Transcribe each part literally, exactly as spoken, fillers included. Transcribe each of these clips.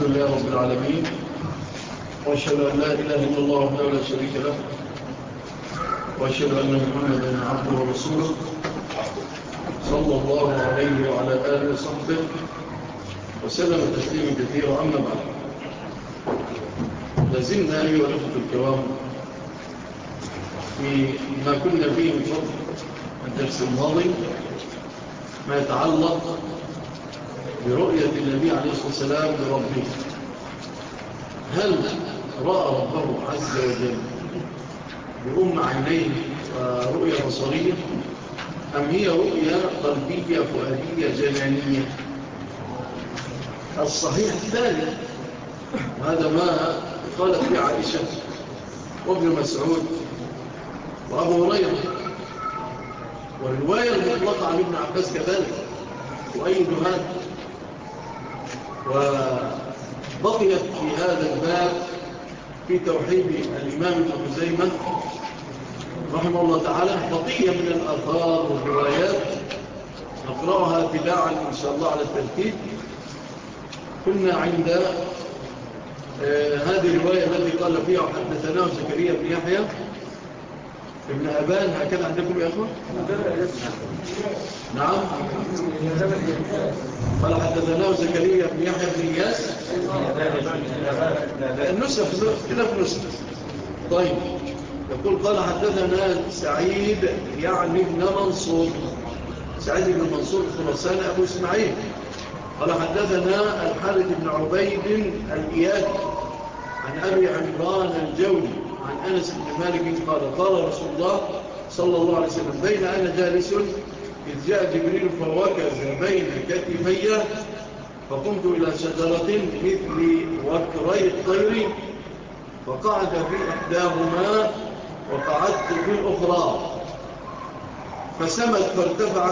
لله رب العالمين، وأشهد أن لا إله إلا الله وحده لا شريك له، وأشهد أن محمدا عبده ورسوله صلى الله عليه وعلى آله وصحبه وسلم تسليما كثيرا. أما بعد، لازلنا أيها الأخوة الكرام في ما كنا فيه من فضل الدرس الماضي، ما يتعلق برؤية النبي عليه الصلاة والسلام لربه. هل رأى ربه عز وجل بأم عينيه رؤية بصرية، أم هي رؤية قلبية فؤادية جنانية؟ الصحيح الثاني، وهذا ما قالت في عائشة وابن مسعود وأبو هريرة، والرواية المطلقة عن ابن عباس كذلك وأيد هذا. وبقيت في هذا الباب في توحيد الإمام ابن خزيمة رحمه الله تعالى بقية من الآثار والروايات نقرأها تباعا إن شاء الله على الترتيب. كنا عند آه هذه الرواية التي قال فيها حدثنا زكريا بن يحيى ابن أبان، هكذا عندكم يا أخوة؟ نعم. قال حدثنا زكريا بن يحيى بن إياس، النسخ خلاف نسخ. طيب، يقول قال حدثنا سعيد يعني ابن منصور، سعيد بن منصور الخراساني أبو إسماعيل. قال حدثنا الحارث بن عبيد الإياد عن أبي عمران الجولي عن أنس بن مالك قال قال رسول الله صلى الله عليه وسلم بين أنا جالس إذ جاء جبريل فوكز بين كتفي فقمت إلى شجرة مثل وكري الطير فقعد في إحداهما وقعدت في الأخرى فسمت فارتفعت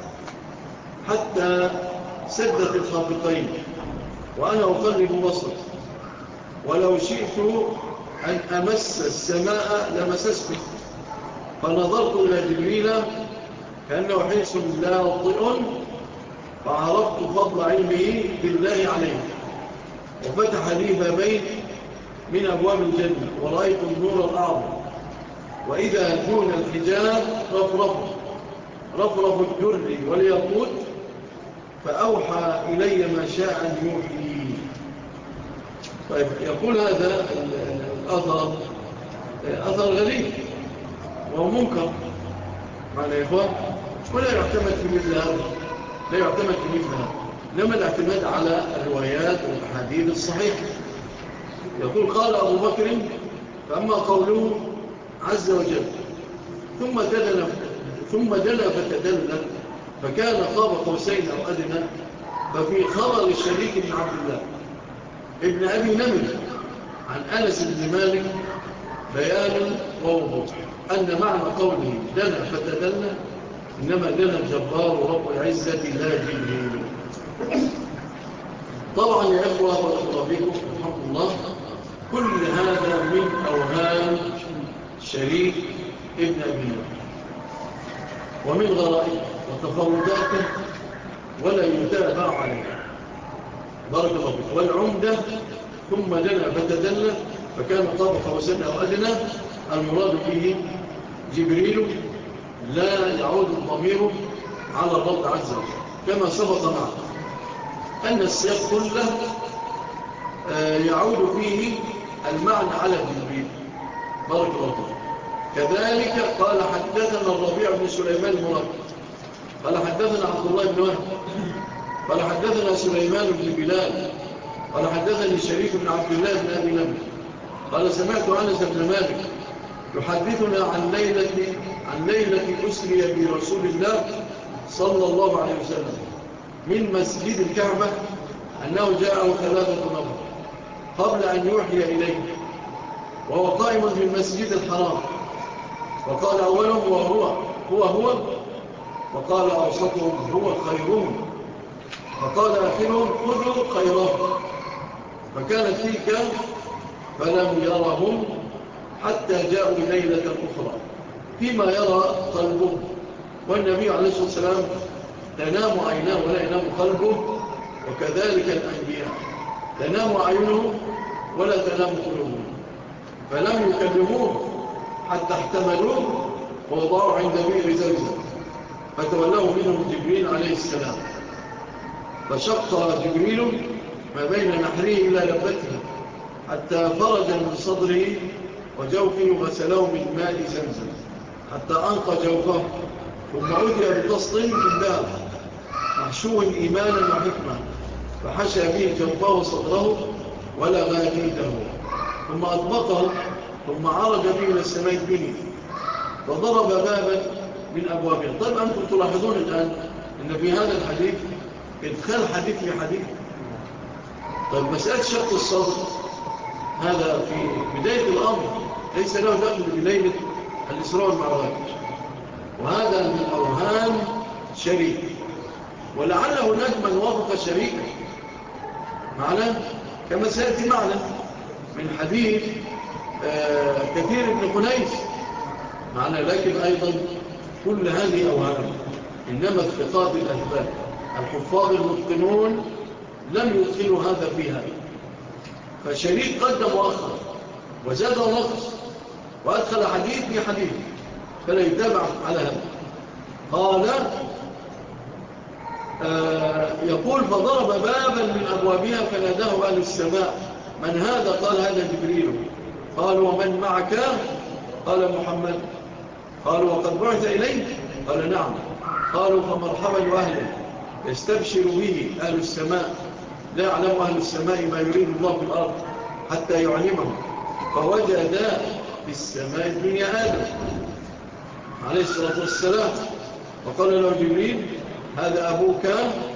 حتى سدت الخافقين وأنا أقلب بصري، ولو شئت أن أمس السماء لمسسته، فنظرت إلى جبريل كأنه حيث لاطئ فعرفت فضل علمه بالله عليه، وفتح لي بابين من أبواب الجنة ورأيت النور الأعظم، وإذا دون الحجاب رفرف رفرف الدر والياقوت، فأوحى إلي ما شاء أن يوحي. طيب، يقول هذا الأثر أثر غريب ومنكر معنا يا إخوان، ولا يعتمد في مثل هذا، لا يعتمد في مثل هذا، لما الاعتماد على الروايات والأحاديث الصحيحة. يقول قال أبو بكر فأما قوله عز وجل ثم دنا ثم دنا فتدلل فكان قاب قوسين أو أدنى، ففي خبر الشريك بن عبد الله ابن أبي نمر عن أنس بن مالك بيان ووضوح أن معنى قوله دنا فتدلل إنما دنا الجبار رب العزة لا جبريل. طبعا يا أخوة والأخوة رحمه الله، كل هذا من أوهام شريك ابن أبي نمر ومن غرائب وتفرداته ولا يتابع عليه. بارك الله فيك. والعمدة ثم دنا فتدلى فكان قاب قوسين أو أدنى، المراد به جبريل، لا يعود الضمير على الرب عز وجل، كما سبق معه أن السياق كله يعود فيه المعنى على جبريل. بارك الله فيك. كذلك قال حدثنا الربيع بن سليمان المراد قال حدثنا عبد الله بن وهب قال حدثنا سليمان بن بلال قال حدثني الشريك بن عبد الله بن أبي نمر قال سمعت أنس بن مالك يحدثنا عن ليلة عن ليلة أسري برسول الله صلى الله عليه وسلم من مسجد الكعبة أنه جاءه ثلاثة نفر قبل أن يوحي إليه، وهو قائم في المسجد الحرام، وقال أولهم وهو هو هو وقال أوسطهم هو خيرهم، فقال آخرهم خذوا خيرهم، فكانت تلك فلم يرهم حتى جاءوا ليلة أخرى فيما يرى قلبه، والنبي عليه الصلاة والسلام تنام عيناه ولا ينام قلبه، وكذلك الأنبياء تنام أعينهم ولا تنام قلوبهم، فلم يكلموه حتى احتملوه ووضعوا عند بئر زمزم، فتولوا منهم جبريل عليه السلام، فشق جبريل ما بين نحره إلى لبته حتى فرج من صدره وجوفه وغسله من ماء زمزم حتى أنقى جوفه، ثم أتي بطست من ذهب محشو إيمانا وحكمة فحشى به جوفه وصدره ولغى جيده، ثم أطبقه ثم عرج به إلى السماء الدنيا فضرب بابا من أبوابها. طيب أنتم تلاحظون الآن أن في هذا الحديث إدخال حديث في حديث. طيب مسألة شق الصدر هذا في بداية الأمر ليس له دخل بليلة الإسراء والمعراج، وهذا من أوهام شريك، ولعل هناك من وافق شريكا معنا كما سيأتي معنا من حديث آه كثير بن قنيس معنا، لكن أيضا كل هذه أوهام، إنما الثقات الأثبات الحفاظ المتقنون لم يدخلوا هذا في هذا، فشريك قدم وأخر وزاد ونقص وأدخل حديث في حديث فلا يتابع على هذا. قال آه يقول فضرب بابا من أبوابها فناداه أهل السماء من هذا؟ قال هذا جبريل. قالوا ومن معك؟ قال محمد. قالوا وقد بعث إليه؟ قال نعم. قالوا فمرحبا أهلا يستبشر به أهل السماء، لا يعلم أهل السماء ما يريد الله في الأرض حتى يعلمهم، فوجد في السماء الدنيا آدم عليه الصلاة والسلام، وقال له جبريل هذا أبوك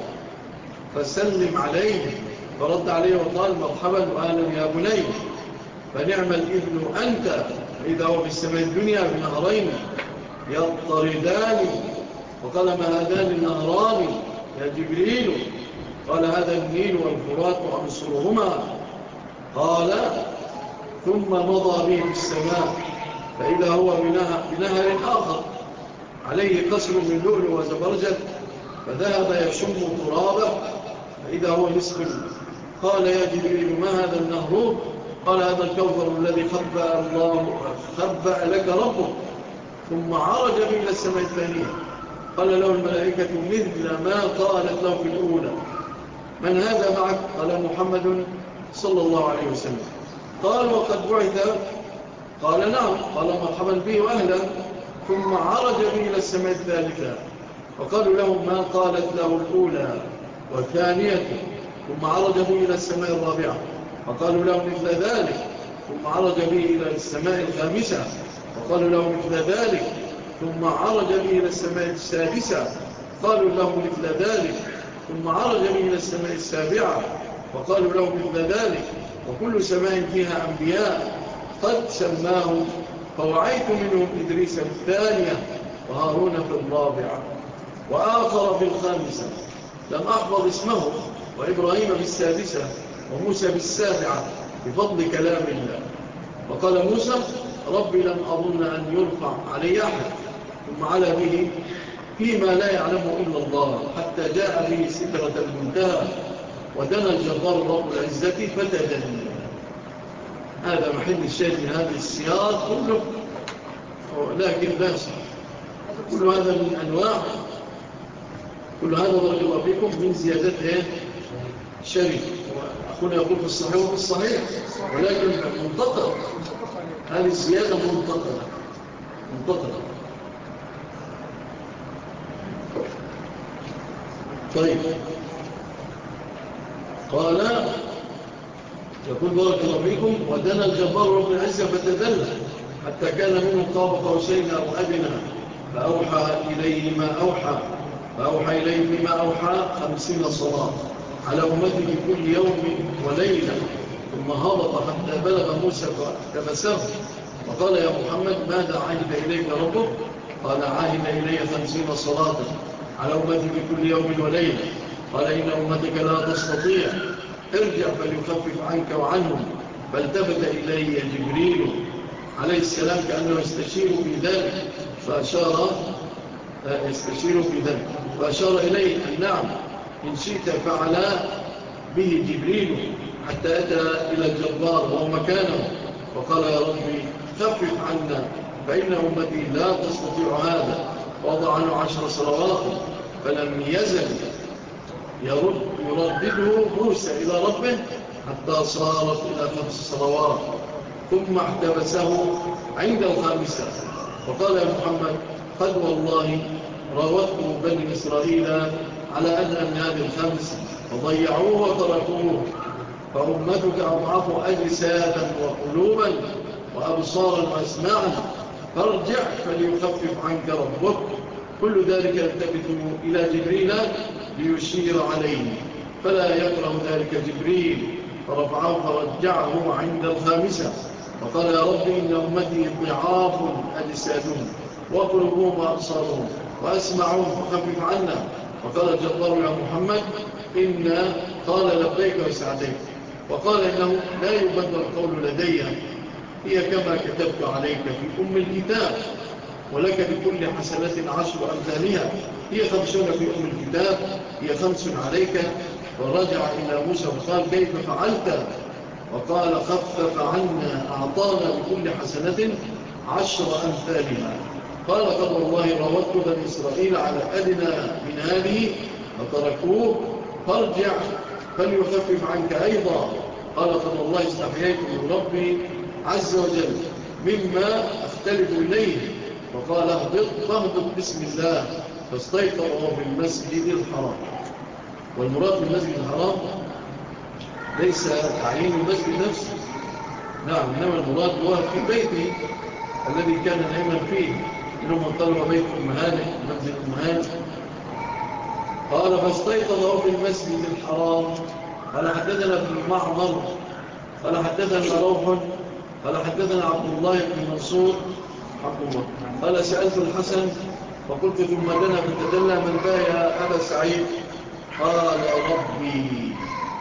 فسلم عليه، فرد عليه وقال مرحبا وأهلا يا بني، فنعم الابن أنت، إذا هو في السماء الدنيا بنهرين يضطردان، وقال ما هذان النهران يا جبريل؟ قال هذا النيل والفرات وعنصرهما. قال ثم مضى به في السماء فإذا هو بنهر آخر عليه قصر من لؤلؤ وزبرجد، فذهب يشم ترابه فإذا هو مسك. قال يا جبريل ما هذا النهر؟ قال هذا الكوثر الذي خبأ الله خبأ لك ربك. ثم عرج به إلى السماء الثانية، قال له الملائكة مثل ما قالت له في الأولى من هذا معك؟ قال محمد صلى الله عليه وسلم. قال وقد بعث؟ قال نعم. قال مرحبا به وأهلا. ثم عرج به إلى السماء الثالثة، وقالوا لهم ما قالت له الأولى والثانية. ثم عرج به إلى السماء الرابعة، وقالوا له مثل ذلك. ثم عرج به إلى السماء الخامسة، وقالوا له مثل ذلك. ثم عرج به إلى السماء السادسة، قالوا له مثل ذلك. ثم عرج به إلى السماء السابعة، وقالوا له مثل ذلك. وكل سماء فيها أنبياء قد سماهم، فوعيت منهم إدريس في الثانية وهارون في الرابعة وآخر في الخامسة لم أحفظ اسمه، وإبراهيم في السادسة وموسى في السابعة بفضل كلام الله. وقال موسى ربي لم أظن أن يرفع علي أحد، ثم علا به فيما لا يعلمه إلا الله حتى جاء به سدرة المنتهى ودنا الجبار رب العزة فتدلل. هذا محل الشيء من هذه السياق كله، لكن لا يصح. كل هذا من أنواع، كل هذا بارك الله فيكم من زيادته شريك. وأخونا يقول في الصحيح وفي الصحيح، ولكن منتقل هذه الزيادة منتقلة منتقلة. طيب قال يقول بارك الله فيكم ودنا الجبار رب العزة فتدلى حتى كان منه قاب قوسين أو أدنى فأوحى إليه ما أوحى فأوحى إليه بما أوحى خمسين صلاة على أمته كل يوم وليلة، ثم هبط حتى بلغ موسى فاحتبسه وقال يا محمد ماذا عهد إليك ربك؟ قال عهد إلي خمسين صلاة على أمتك كل يوم وليلة. قال إن أمتك لا تستطيع، ارجع فليخفف عنك وعنهم. فالتفت إلي جبريل عليه السلام كأنه يستشير في ذلك فأشار يستشير في ذلك فأشار إليه أن نعم إن شئت فعلا به جبريل حتى أتى إلى الجبار وهو مكانه فقال يا ربي خفف عنا فإن أمتي لا تستطيع هذا. وضع عنه عشر صلوات فلم يزل يرد يردده موسى إلى ربه حتى صارت إلى خمس صلوات ثم احتبسه عند الخامسة وقال يا محمد قد والله راودت بني إسرائيل على أدنى من هذه الخمس وضيعوه وتركوه فأمتك أضعف أجسادا وقلوبا وأبصارا وأسماعا فارجع فليخفف عنك ربك. كل ذلك يلتفت إلى جبريل ليشير عليه فلا يكره ذلك جبريل فرفعه فرجعه عند الخامسة وقال يا رب إن أمتي ضعاف أجسادهم وقلوبهم وأبصارهم وأسمعهم فخفف عنا. وقال الجبار يا محمد إن قال لبيك وسعديك وقال إنه لا يبدل القول لدي هي كما كتبت عليك في أم الكتاب ولك بكل حسنة عشر أمثالها هي خمسون في أم الكتاب هي خمس عليك. ورجع إلى موسى وقال كيف فعلت وقال خفف عنا أعطانا بكل حسنة عشر أمثالها. قال قد والله راودت بني إسرائيل على أدنى من هذه فتركوه فارجع فليخفف عنك أيضا. قال قد والله استحييت من ربي عز وجل مما أختلف إليه وقال اهبط فاهبط بسم الله فاستيقظوا في المسجد الحرام. والمراد بالمسجد الحرام ليس تعيين المسجد نفسه نعم إنما المراد هو في بيته الذي كان نائما فيه منهم من قال وبيت أمهانه منزل أمهانه. قال فاستيقظوا في المسجد الحرام. قال حدثنا ابن معمر قال حدثنا روح قال حدثنا عبد الله بن منصور عبد الله قال سألت الحسن فقلت ثم دنا فتدلى من بايا أبا سعيد قال ربي.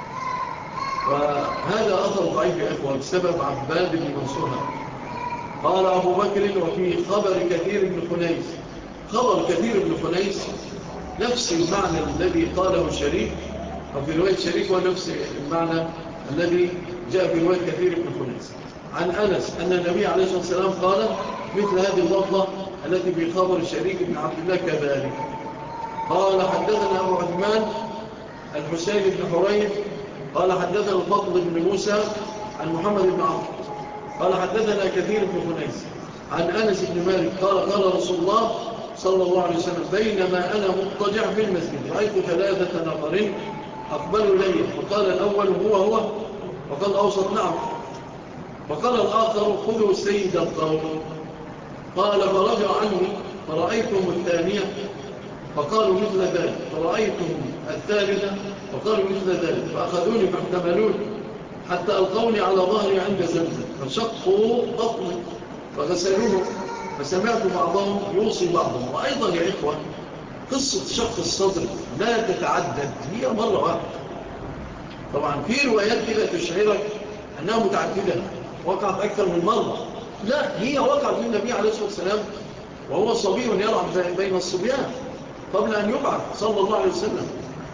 وهذا أثر ضعيف يا إخوة بسبب عباد بن منصور. قال أبو بكر وفي خبر كثير بن خنيس. خبر كثير بن خنيس نفس المعنى الذي قاله شريك وفي رواية شريك ونفس المعنى الذي جاء في رواية كثير بن خنيس عن أنس أن النبي عليه الصلاة والسلام قال مثل هذه اللفظة التي في خبر شريك بن عبد الله كذلك. قال حدثنا أبو عثمان الحسين بن حريث قال حدثنا الفضل بن موسى عن محمد بن عمرو قال حدثنا كثير بن خنيس عن أنس بن مالك قال قال رسول الله صلى الله عليه وسلم بينما أنا مضطجع في المسجد رأيت ثلاثة نفرين أقبلوا إلي فقال الأول هو هو وقال الأوسط نعم وقال الآخر خذوا سيد القوم. قال فرجع عني فرأيتهم الثانية فقالوا مثل ذلك فرأيتهم الثالثة فقالوا مثل ذلك فأخذوني فاحتملوني حتى ألقوني على ظهري عند زمزم فشقوا بطني فغسلوه فسمعت بعضهم يوصي بعضهم. وأيضا يا إخوة قصة شق الصدر لا تتعدد هي مرة واحدة. طبعا في روايات كده تشعرك أنها متعددة وقعت أكثر من مرة. لا هي وقعت للنبي عليه الصلاة والسلام وهو صبي يلعب بين الصبيان قبل أن يبعث صلى الله عليه وسلم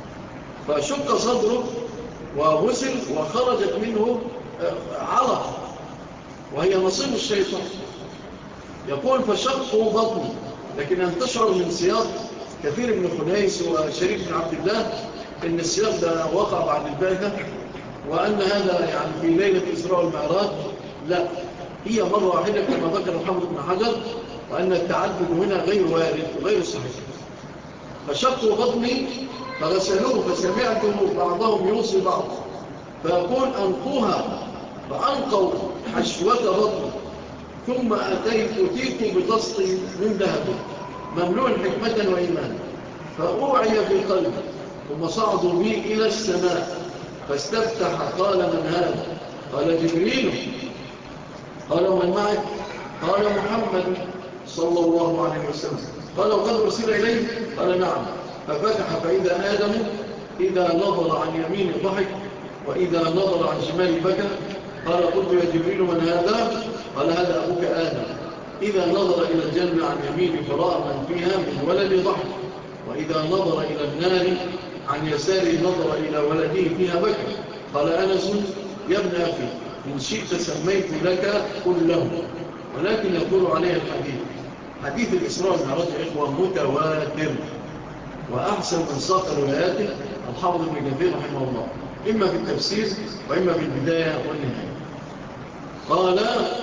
فشق صدره وغسل وخرجت منه علق وهي نصيب الشيطان. يقول فشقوا بطني لكن أن تشعر من سياق كثير من خنيس وشريك بن عبد الله إن السياق ده وقع بعد البعثة وأن هذا يعني في ليلة إسراء والمعراج. لا هي مرة واحدة كما ذكر محمد بن حجر وأن التعدد هنا غير وارد وغير صحيح. فشقوا بطني فغسلوه فسمعت بعضهم يوصي بعض فيقول أنقوها فأنقوا حشوة بطني ثم أتيت أتيت بطسط من ذهب مملوء حكمة وإيمان فأوعي في قلبي ثم صعدوا بي إلى السماء فاستفتح قال من هذا قال جبريل قال ومن معك قال محمد صلى الله عليه وسلم قال وقد أرسل إليه قال نعم ففتح فإذا آدم إذا نظر عن يمين ضحك وإذا نظر عن شمال بكى قال قلت يا جبريل من هذا قال هذا أبوك آدم إذا نظر إلى الجنة عن يمين فرأى من فيها من ولد ضحك وإذا نظر إلى النار عن يساره نظر إلى ولده فيها بكى. قال أنس يا ابن أخي إن شئت سميت لك كله، ولكن يطول عليه الحديث. حديث الإسراء والمعراج يا إخوة متواتر، وأحسن من ساق رواياته الحافظ ابن كثير رحمه الله، إما في التفسير وإما في البداية والنهاية. قال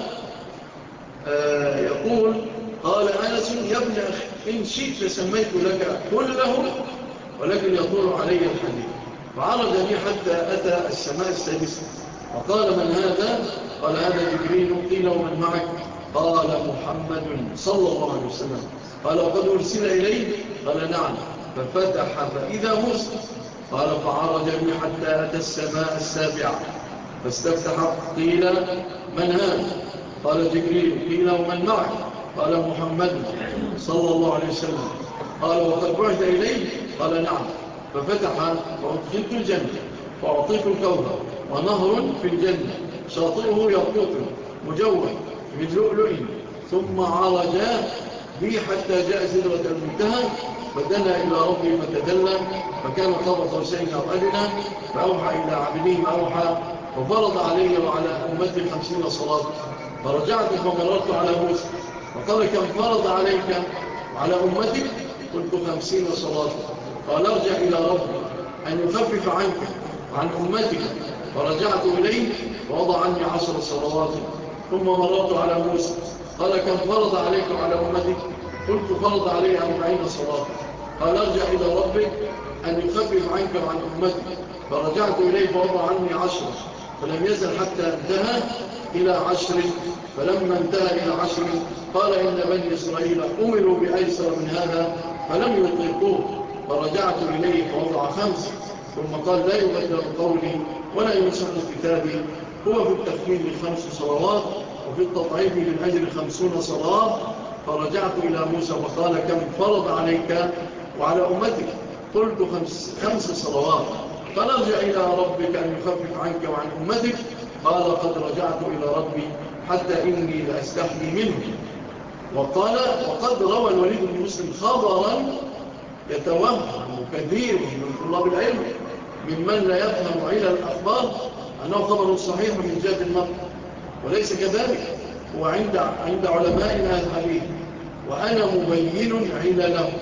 آه يقول قال أنس يا ابن أخي إن شئت سميت لك كله، ولكن يطول علي الحديث. فعرج بي حتى أتى السماء السادسة، وقال من هذا؟ قال هذا جبريل. قيل ومن معك؟ قال محمد صلى الله عليه وسلم. قال وقد أرسل إليه؟ قال نعم. ففتح فإذا موسى. قال فعرج بي حتى أتى السماء السابعة فاستفتح. قيل من هذا؟ قال جبريل. قيل ومن معك؟ قال محمد صلى الله عليه وسلم. قال وقد بعث إليه؟ قال نعم. ففتح فأدخلت الجنة فأعطيت الكوثر ونهر في الجنة شاطئه يقوط مجوف من لؤلؤ. ثم عرجا بي حتى جاء سدرة المنتهى فدنا إلى ربي فتدلى فكان قاب قوسين أو أدنى فأوحى إلى عبده ما أوحى وفرض علي وعلى أمتي خمسين صلاة. فرجعت فمررت على موسى فقال كم فرض عليك وعلى أمتك؟ قلت خمسين صلاة. قال ارجع إلى ربي أن يخفف عنك وعن أمتك. فرجعت إليه ووضع عني عشر صلوات. ثم مررت على موسى قال كم فرض عليك وعلى أمتك؟ قلت فرض علي أربعين صلاة. قال ارجع إلى ربك أن يخفف عنك وعن أمتك. فرجعت إليه فوضع عني عشر. فلم يزل حتى انتهى إلى عشر. فلما انتهى إلى عشر قال إن بني إسرائيل أمروا بأيسر من هذا فلم يطيقوه. فرجعت إليه فوضع خمس. ثم قال لا يبدل قولي ولا يمسح كتابي. هو في التخفيف خمس صلوات وفي التضعيف بالأجر خمسون صلاة. فرجعت إلى موسى وقال كم فرض عليك وعلى أمتك؟ قلت خمس, خمس صلوات. قال ارجع إلى ربك أن يخفف عنك وعن أمتك. قال قد رجعت إلى ربي حتى إني لأستحي منه. وقال وقد روى الوليد بن مسلم خبرا يتوهم كثير من طلاب العلم ممن لا يفهم علل الأخبار أنه خبر صحيح من جهة النقل، وليس كذلك. هو عند عند علمائنا الحديث وأنا مبين علله.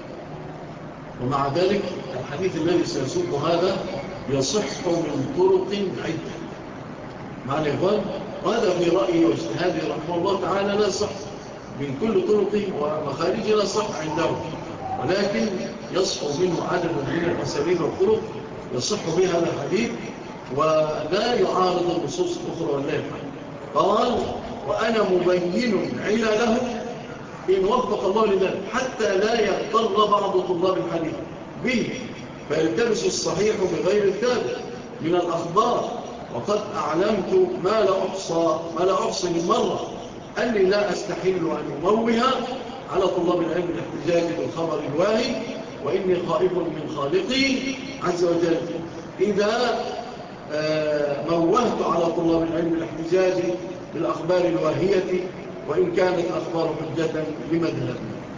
ومع ذلك الحديث الذي سيسوق هذا يصح من طرق عدة مع الإخوان، وهذا في رأيي واجتهادي رحمه الله تعالى لا صح من كل طرق ومخارج لا صح عنده، ولكن يصح منه عدد من الأساليب والطرق يصح بها هذا الحديث ولا يعارض النصوص الأخرى والله الحمد. قال وأنا مبين علله إن وفق الله لذلك حتى لا يغتر بعض طلاب الحديث به فيلتبس الصحيح بغير الثابت من الأخبار. وقد أعلمت ما لا أحصى ما لا أحصي من مرة أني لا أستحيل أن أموه على طلاب العلم الاحتجاج بالخبر الواهي، وإني خائف من خالقي عز وجل إذا موهت على طلاب العلم الاحتجاج بالأخبار الواهية وإن كانت أخبار حجة لمذهب.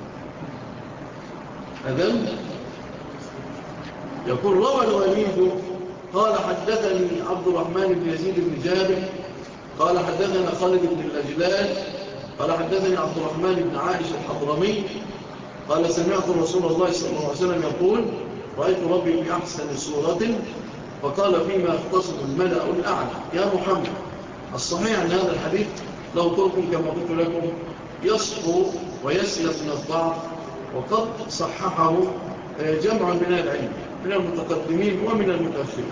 أذن يقول روى الوليد قال حدثني عبد الرحمن بن يزيد بن جابر قال حدثنا خالد بن الأجلال قال حدثني عبد الرحمن بن عائشة الحضرمي قال سمعت رسول الله صلى الله عليه وسلم يقول رأيت ربي في أحسن صورة. فقال فيما اختصم الملأ الأعلى يا محمد. الصحيح أن هذا الحديث له طرق كما قلت لكم يصحو ويسلم من الضعف، وقد صححه جمع من العلم من المتقدمين ومن المتأخرين.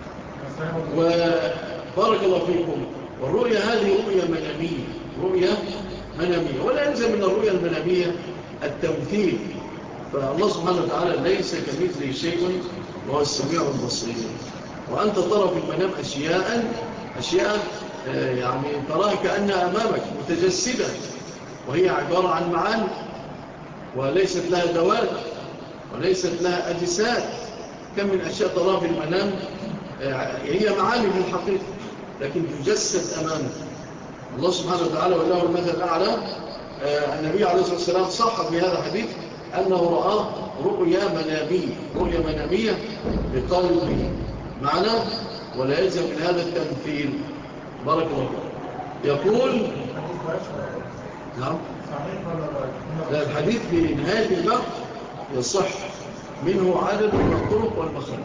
وبارك الله فيكم. والرؤية هذه رؤية منامية رؤية منامية ولا يلزم من الرؤية المنامية التمثيل، فالله سبحانه وتعالى ليس كمثله شيء وهو السميع البصير. وأنت ترى في المنام أشياء أشياء يعني تراها كأنها أمامك متجسدة وهي عبارة عن معاني وليست لها دوال وليست لها أجساد. كم من أشياء تراها في المنام هي معاني في الحقيقة لكن تجسد أمامك. الله سبحانه وتعالى وله المثل الأعلى. النبي عليه الصلاة والسلام صح في هذا الحديث أنه رآه رؤيا منامية رؤيا منامية بقلبه. معنى ولا يلزم من هذا التمثيل. بارك الله يقول نعم. لا الحديث في نهاية البحث يصح منه عدد من الطرق والمخارج.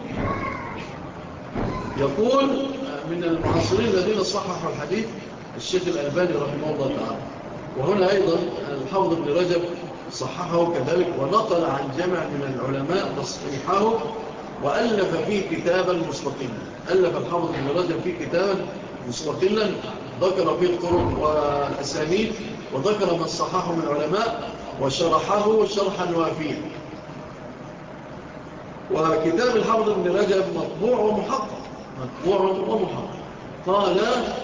يقول من المعاصرين الذين صححوا الحديث الشيخ الألباني رحمه الله تعالى. وهنا أيضا الحافظ ابن رجب صححه كذلك، ونقل عن جمع من العلماء تصحيحه، وألف فيه كتابا مستقلا. ألف الحافظ ابن رجب فيه كتابا مستقلا ذكر فيه الطرق والأسانيد، وذكر من صححه من العلماء وشرحه شرحا وافيا. وكتاب الحافظ ابن رجب مطبوع ومحقق، مطبوع ومحقق. قال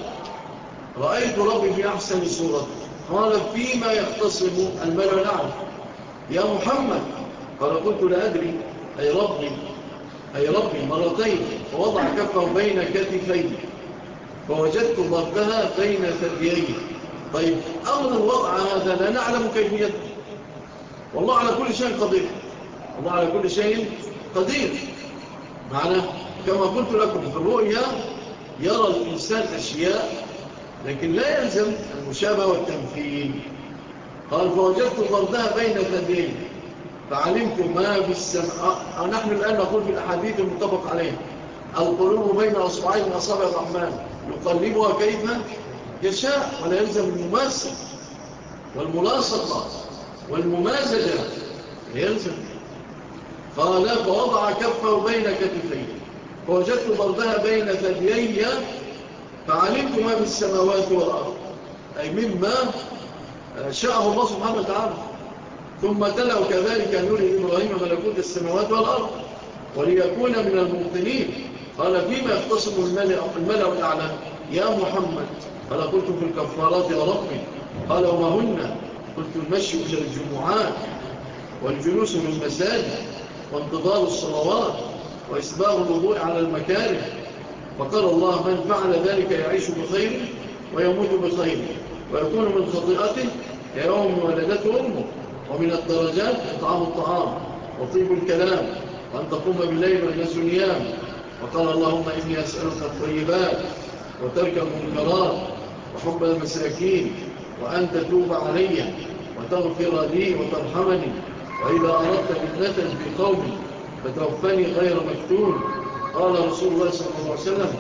رأيت ربي في أحسن صورة. قال فيما يختصم الملأ الأعلى يا محمد. قال قلت لا أدري أي ربي أي ربي مرتين، فوضع كفه بين كتفيه فوجدت ضربها بين ثدييه. طيب أمر الوضع هذا لا نعلم كيفيته، والله على كل شيء قدير، الله على كل شيء قدير. معنى كما قلت لكم في الرؤيا يرى الإنسان أشياء لكن لا يلزم المشابهة والتمثيل. قال فوجدت ضربها بين ثدييه فعلمت ما في السماء. نحن الآن نقول في الأحاديث المتفق عليه القلوب بين أصبعين من أصابع الرحمن يقلبها كيف يشاء، ولا يلزم المماثل والملاصقة والممازجة يلزم. قال فوضع كفه بين كتفيه فوجدت ضربها بين ثديي فعلمت ما في السماوات والأرض، أي مما شاءه الله سبحانه وتعالى. ثم تلوا كذلك أن يري إبراهيم ملكوت السماوات والأرض وليكون من الموقنين. قال فيما يختصم الملأ الأعلى يا محمد. قال قلت في الكفارات يا ربي. قال وما هن؟ قلت المشي إلى الجمعات والجلوس من المساجد وانتظار الصلوات وإسباغ الوضوء على المكاره. فقال الله من فعل ذلك يعيش بخير ويموت بخير ويكون من خطيئته كيوم ولدته أمه، ومن الدرجات إطعام الطعام وطيب الكلام وأن تقوم بالليل والناس نيام. وقال اللهم إني أسألك الطيبات وترك المنكرات وحب المساكين وأن تتوب علي وتغفر لي وترحمني، وإذا أردت فتنة في قومي فتوفني غير مفتون. قال رسول الله صلى الله عليه وسلم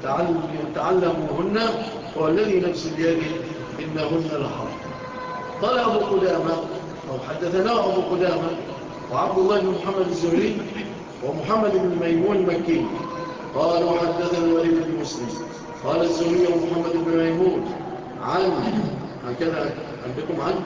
تعلموهن والذي نفس بيده إنهن لحق. قال أبو قدامة أو حدثنا أبو قدامة وعبد الله بن محمد الزهري ومحمد بن ميمون المكي قال وحدثنا الوليد بن مسلم قال الزهري ومحمد بن ميمون عن هكذا عندكم عن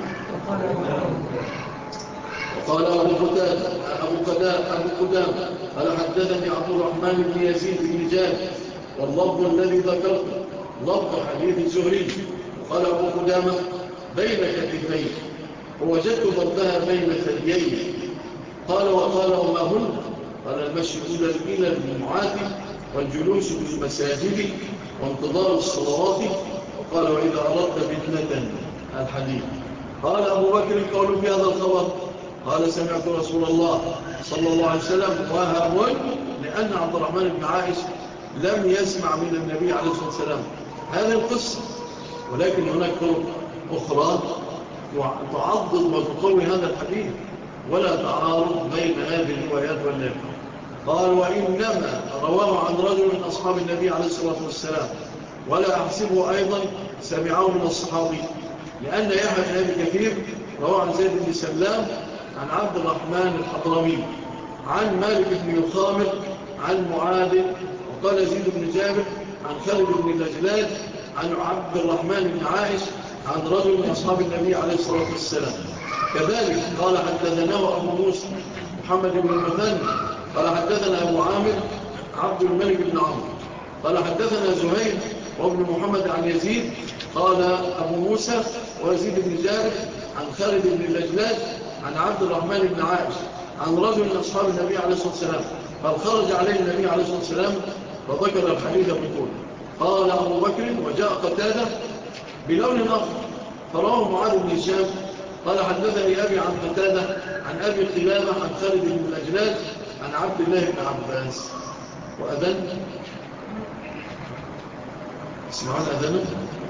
وقال أبو قدامة أبو قدامة قال حدثني عبد الرحمن بن يزيد بن جاد واللفظ الذي ذكرته لفظ حديث الزهري. وقال أبو قدامة بين كتفيه ووجدت ضربها بين ثدييه. قال وقال وما هن؟ قال المشي إلى الجمعات والجلوس بالمساجد وانتظار الصلوات. وقال وإذا أردت فتنة الحديث. قال أبو بكر قول في هذا الخبر قال سمعت رسول الله صلى الله عليه وسلم وهب، لأن عبد الرحمن بن عائش لم يسمع من النبي عليه الصلاة والسلام هذه القصة، ولكن هناك طرق أخرى تعضد وتقوي هذا الحديث ولا تعارض بين هذه الروايات والنبي. قال وإنما رواه عن رجل من أصحاب النبي عليه الصلاة والسلام ولا أحسبه أيضا سمعه من الصحابي، لأن يحيى بن أبي كثير رواه عن زيد بن سلام عن عبد الرحمن الحضرمي عن مالك بن يخامر عن معاذ. وقال زيد بن جابر عن خالد بن اللجلاج عن عبد الرحمن بن عائش عن رجل من أصحاب النبي عليه الصلاة والسلام. كذلك قال حدثناه أبو موسى محمد بن المثنى قال حدثنا أبو عامر عبد الملك بن عمرو قال حدثنا زهير وابن محمد عن يزيد قال أبو موسى ويزيد بن جابر عن خالد بن اللجلاج عن عبد الرحمن بن عائش عن رجل من أصحاب النبي عليه الصلاة والسلام قال خرج عليه النبي عليه الصلاة والسلام فذكر الحديث بطول. قال أبو بكر وجاء قتادة بلون آخر فرواه معاذ بن هشام قال حدثني أبي عن قتادة عن أبي قلابة عن خالد بن اللجلاج عن عبد الله بن عباس. وأذن تسمعون أذنه؟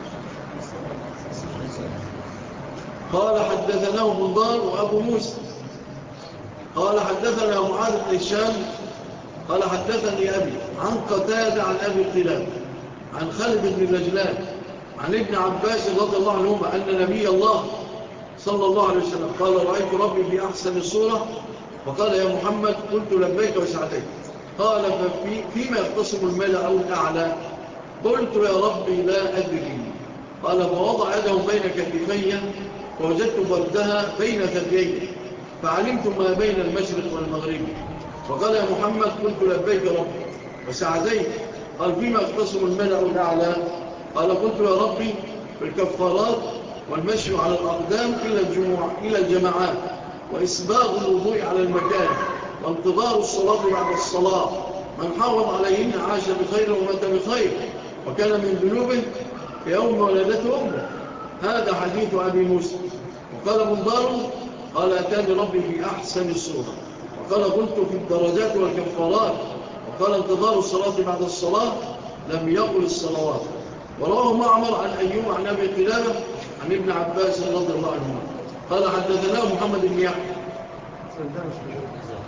قال حدثناه بندار وأبو موسى قال حدثنا معاذ بن هشام قال حدثني أبي عن قتادة عن أبي قلاب عن خالد بن رجلان عن ابن عباس رضي الله عنهما أن نبي الله صلى الله عليه وسلم قال رأيت ربي في أحسن صورة فقال يا محمد قلت لبيك وسعديك قال ففي فيما يختصم الملأ أو الأعلى قلت يا ربي لا أدري قال فوضع يده بين كتفي فوجدت بردها بين ثديي فعلمت ما بين المشرق والمغرب فقال يا محمد قلت لبيك ربي وسعديك قال فيما يختصم الملأ أو الأعلى قال قلت يا ربي في الكفارات والمشي على الأقدام إلى, الجموع إلى الجماعات وإسباغ الوضوء على المكان وانتظار الصلاة بعد الصلاة من حافظ عليهن عاش بخير ومات بخير وكان من ذنوبه يوم ولدته أمه. هذا حديث أبي موسى. وقال بندار قال أتاني ربي في أحسن الصورة وقال قلت في الدرجات والكفارات وقال انتظار الصلاة بعد الصلاة لم يقل الصلوات. ورواه معمر عن أيوب عن أبي قلابة عن ابن عباس رضي الله عنه قال حدثناه محمد بن يحيى